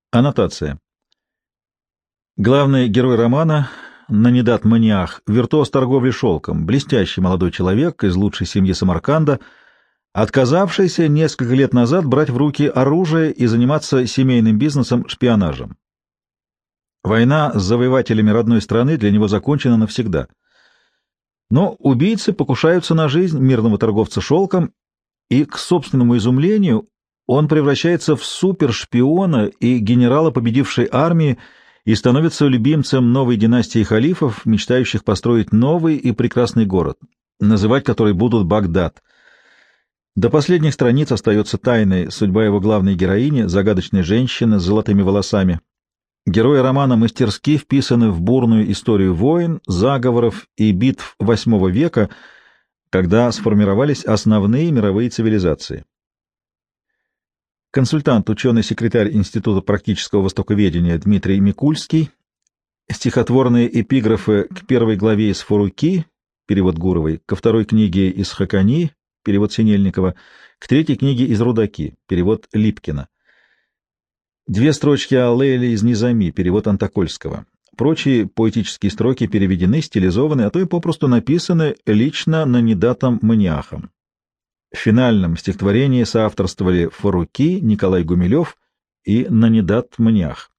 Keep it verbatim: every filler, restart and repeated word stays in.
Аннотация. Главный герой романа — Нанидат Маниах, виртуоз торговли шелком, блестящий молодой человек из лучшей семьи Самарканда, отказавшийся несколько лет назад брать в руки оружие и заниматься семейным бизнесом, шпионажем. Война с завоевателями родной страны для него закончена навсегда. Но убийцы покушаются на жизнь мирного торговца шелком, и, к собственному изумлению, он превращается в супершпиона и генерала победившей армии и становится любимцем новой династии халифов, мечтающих построить новый и прекрасный город, называть который будут Багдад. До последних страниц остается тайной судьба его главной героини, загадочной женщины с золотыми волосами. Герои романа мастерски вписаны в бурную историю войн, заговоров и битв восьмого века, когда сформировались основные мировые цивилизации. Консультант, ученый-секретарь Института практического востоковедения Дмитрий Микульский, стихотворные эпиграфы к первой главе из Фуруки, перевод Гуровой, ко второй книге из Хакани, перевод Синельникова, к третьей книге из Рудаки, перевод Липкина. Две строчки о Лейле из Низами, перевод Антокольского. Прочие поэтические строки переведены, стилизованы, а то и попросту написаны лично Нанидатом Маниахом. В финальном стихотворении соавторствовали Фаруки, Николай Гумилев и Нанидат Маниах.